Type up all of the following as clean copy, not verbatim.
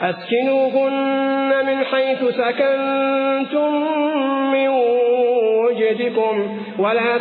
أسكنوهن من حيث سكنتم من وجدكم ولا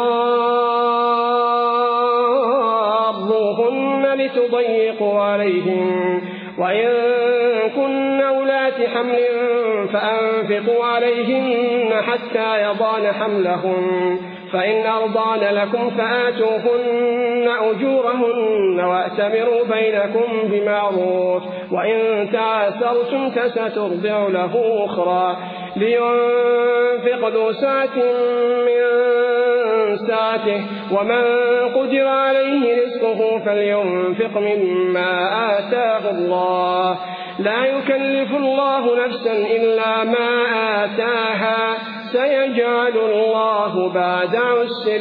تضاروهن لتضيقوا عليهم وإن كن أولات حمل فأنفقوا عليهن حتى يضعن حملهن فإن أرضعن لكم فآتوهن أجورهن وأتمروا بينكم بمعروف وإن تعاسرتم فسترضع له أخرى لينفق ذو سعة من سعته ومن قدر عليه رزقه فلينفق مما آتاه الله لا يكلف الله نفسا إلا ما آتاها سيجعل الله بعد عسر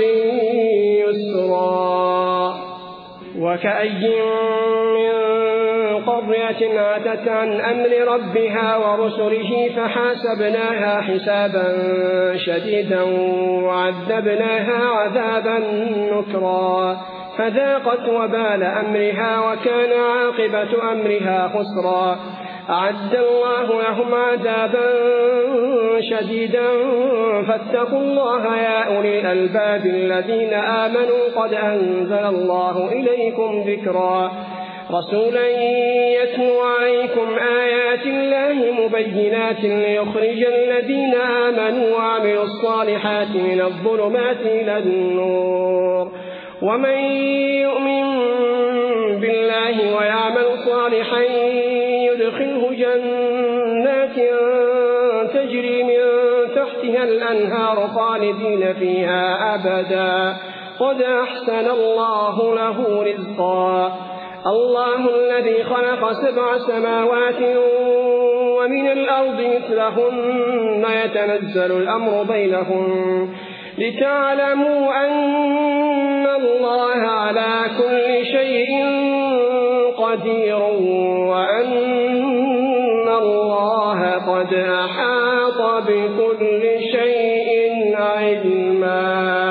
يسرا وكأي من قرية عتت عن أمر ربها ورسله فحاسبناها حسابا شديدا وعذبناها عذابا نكرا فذاقت وبال أمرها وكان عاقبة أمرها خسرا أعد الله لهم عذابا شديدا فاتقوا الله يا أولي الألباب الذين آمنوا قد أنزل الله إليكم ذكرا رسولا يتلو عليكم آيات الله مبينات ليخرج الذين آمنوا وعملوا الصالحات من الظلمات إلى النور ومن يؤمن بالله ويعمل صالحا يدخله جنات تجري من تحتها الأنهار خالدين فيها أبدا قد أحسن الله له رزقا الله الذي خلق 7 سماوات ومن الأرض مثلهن يتنزل الأمر بينهن لتعلموا أن الله على كل شيء قدير وأن الله قد أحاط بكل شيء علما.